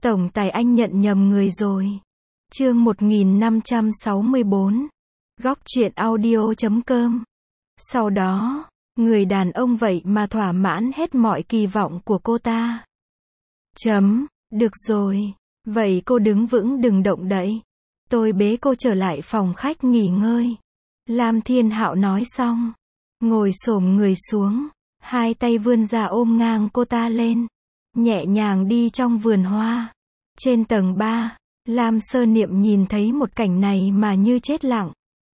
Tổng tài anh nhận nhầm người rồi. Chương 1564. Góc truyện audio.com. Sau đó, người đàn ông vậy mà thỏa mãn hết mọi kỳ vọng của cô ta. Được rồi. Vậy cô đứng vững đừng động đậy. Tôi bế cô trở lại phòng khách nghỉ ngơi. Lam Thiên Hạo nói xong. Ngồi xổm người xuống. Hai tay vươn ra ôm ngang cô ta lên. Nhẹ nhàng đi trong vườn hoa. Trên tầng 3, Lam Sơ Niệm nhìn thấy một cảnh này mà như chết lặng.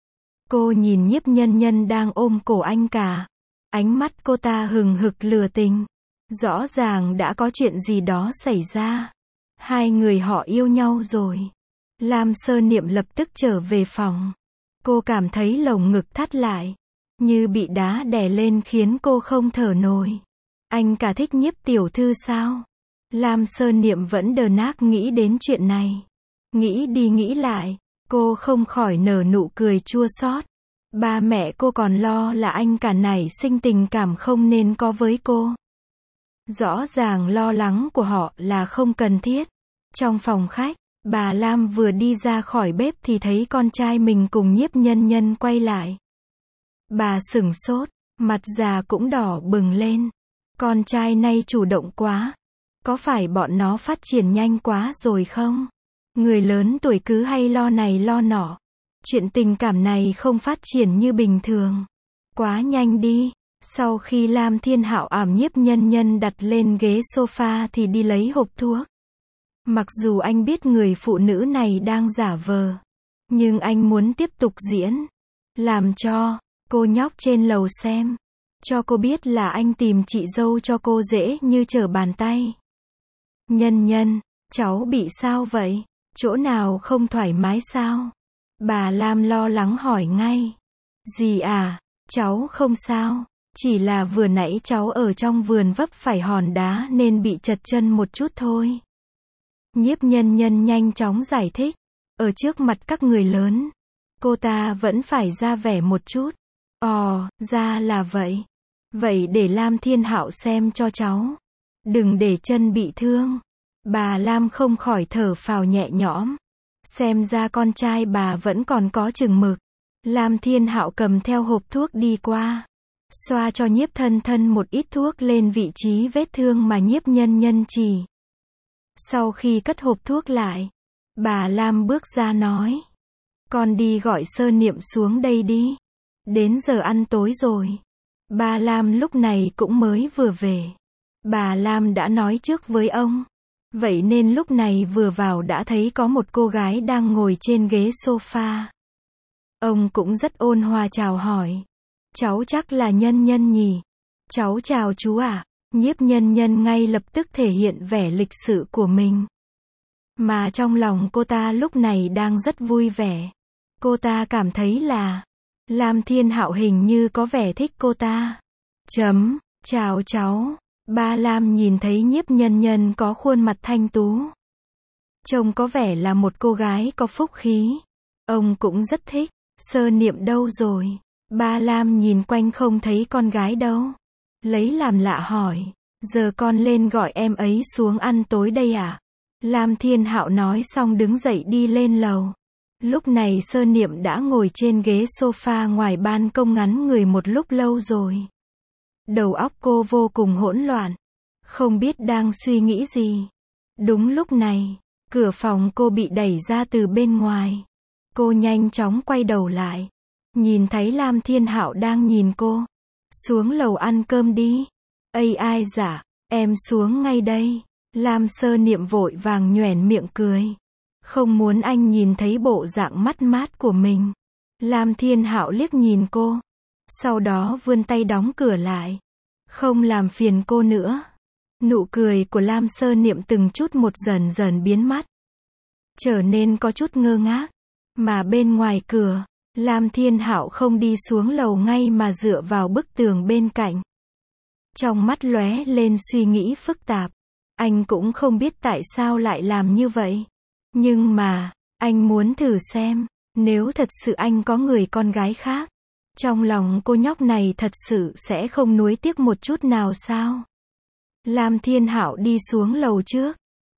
Cô nhìn Nhiếp Nhân Nhân đang ôm cổ anh cả. Ánh mắt cô ta hừng hực lừa tình. Rõ ràng đã có chuyện gì đó xảy ra. Hai người họ yêu nhau rồi. Lam Sơ Niệm lập tức trở về phòng. Cô cảm thấy lồng ngực thắt lại. Như bị đá đè lên khiến cô không thở nổi. Anh cả thích Nhiếp tiểu thư sao? Lam Sơ Niệm vẫn đờ đẫn nghĩ đến chuyện này. Nghĩ đi nghĩ lại, cô không khỏi nở nụ cười chua xót. Ba mẹ cô còn lo là anh cả nảy sinh tình cảm không nên có với cô. Rõ ràng lo lắng của họ là không cần thiết. Trong phòng khách, bà Lam vừa đi ra khỏi bếp thì thấy con trai mình cùng Nhiếp Nhân Nhân quay lại. Bà sửng sốt, mặt già cũng đỏ bừng lên. Con trai nay chủ động quá. Có phải bọn nó phát triển nhanh quá rồi không? Người lớn tuổi cứ hay lo này lo nọ. Chuyện tình cảm này không phát triển như bình thường. Quá nhanh đi. Sau khi Lam Thiên Hạo ẵm Nhiếp Nhân Nhân đặt lên ghế sofa thì đi lấy hộp thuốc. Mặc dù anh biết người phụ nữ này đang giả vờ. Nhưng anh muốn tiếp tục diễn. Làm cho cô nhóc trên lầu xem. Cho cô biết là anh tìm chị dâu cho cô dễ như trở bàn tay. Nhân Nhân, cháu bị sao vậy? Chỗ nào không thoải mái sao? Bà Lam lo lắng hỏi ngay. Dì à, cháu không sao. Chỉ là vừa nãy cháu ở trong vườn vấp phải hòn đá nên bị trật chân một chút thôi. Nhiếp Nhân Nhân nhanh chóng giải thích. Ở trước mặt các người lớn, cô ta vẫn phải ra vẻ một chút. Ra là vậy. Vậy để Lam Thiên Hạo xem cho cháu. Đừng để chân bị thương. Bà Lam không khỏi thở phào nhẹ nhõm. Xem ra con trai bà vẫn còn có chừng mực. Lam Thiên Hạo cầm theo hộp thuốc đi qua. Xoa cho Nhiếp Thân Thân một ít thuốc lên vị trí vết thương mà Nhiếp Nhân Nhân chỉ. Sau khi cất hộp thuốc lại, bà Lam bước ra nói. Con đi gọi Sơ Niệm xuống đây đi. Đến giờ ăn tối rồi. Bà Lam lúc này cũng mới vừa về. Bà Lam đã nói trước với ông. Vậy nên lúc này vừa vào đã thấy có một cô gái đang ngồi trên ghế sofa. Ông cũng rất ôn hòa chào hỏi. Cháu chắc là Nhân Nhân nhỉ? Cháu chào chú ạ. Nhiếp Nhân Nhân ngay lập tức thể hiện vẻ lịch sự của mình. Mà trong lòng cô ta lúc này đang rất vui vẻ. Cô ta cảm thấy là Lam Thiên Hạo hình như có vẻ thích cô ta. Chào cháu. Ba Lam nhìn thấy Nhiếp Nhân Nhân có khuôn mặt thanh tú. Trông có vẻ là một cô gái có phúc khí. Ông cũng rất thích. Sơ Niệm đâu rồi? Ba Lam nhìn quanh không thấy con gái đâu. Lấy làm lạ hỏi. Giờ con lên gọi em ấy xuống ăn tối đây à? Lam Thiên Hạo nói xong đứng dậy đi lên lầu. Lúc này Sơ Niệm đã ngồi trên ghế sofa ngoài ban công ngắn người một lúc lâu rồi. Đầu óc cô vô cùng hỗn loạn. Không biết đang suy nghĩ gì. Đúng lúc này, cửa phòng cô bị đẩy ra từ bên ngoài. Cô nhanh chóng quay đầu lại. Nhìn thấy Lam Thiên Hạo đang nhìn cô. Xuống lầu ăn cơm đi. Ai dạ, em xuống ngay đây. Lam Sơ Niệm vội vàng nhoẻn miệng cười. Không muốn anh nhìn thấy bộ dạng mắt mát của mình. Lam Thiên Hạo liếc nhìn cô. Sau đó vươn tay đóng cửa lại. Không làm phiền cô nữa. Nụ cười của Lam Sơ Niệm từng chút một dần dần biến mất. Trở nên có chút ngơ ngác. Mà bên ngoài cửa, Lam Thiên Hạo không đi xuống lầu ngay mà dựa vào bức tường bên cạnh. Trong mắt lóe lên suy nghĩ phức tạp. Anh cũng không biết tại sao lại làm như vậy. Nhưng mà, anh muốn thử xem, nếu thật sự anh có người con gái khác, trong lòng cô nhóc này thật sự sẽ không nuối tiếc một chút nào sao? Lam Thiên Hạo đi xuống lầu trước.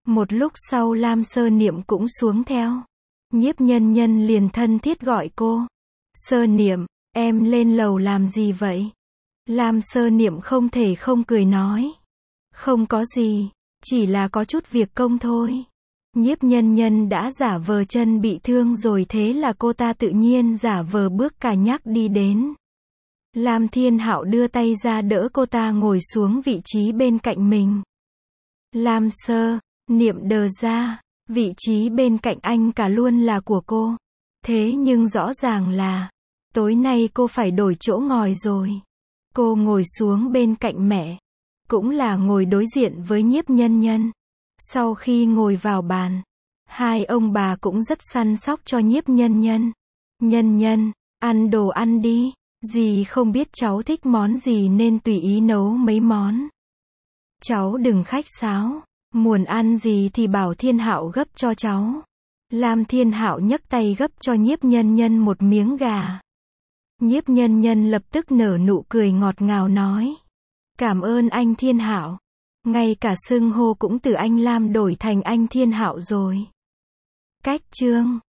Một lúc sau Lam Sơ Niệm cũng xuống theo. Nhiếp Nhân Nhân liền thân thiết gọi cô. Sơ Niệm, em lên lầu làm gì vậy? Lam Sơ Niệm không thể không cười nói. Không có gì, chỉ là có chút việc công thôi. Nhiếp Nhân Nhân đã giả vờ chân bị thương rồi, thế là cô ta tự nhiên giả vờ bước cả nhắc đi đến. Lam Thiên Hạo đưa tay ra đỡ cô ta ngồi xuống vị trí bên cạnh mình. Lam Sơ Niệm đờ ra, vị trí bên cạnh anh cả luôn là của cô. Thế nhưng rõ ràng là, tối nay cô phải đổi chỗ ngồi rồi. Cô ngồi xuống bên cạnh mẹ, cũng là ngồi đối diện với Nhiếp Nhân Nhân. Sau khi ngồi vào bàn, hai ông bà cũng rất săn sóc cho Nhiếp Nhân Nhân. Nhân Nhân, ăn đồ ăn đi. Dì không biết cháu thích món gì nên tùy ý nấu mấy món. Cháu đừng khách sáo, muốn ăn gì thì bảo Thiên Hạo gấp cho cháu. Lam Thiên Hạo nhấc tay gấp cho Nhiếp Nhân Nhân một miếng gà. Nhiếp Nhân Nhân lập tức nở nụ cười ngọt ngào nói. Cảm ơn anh Thiên Hạo. Ngay cả xưng hô cũng từ anh Lam đổi thành anh Thiên Hạo rồi. Cách chương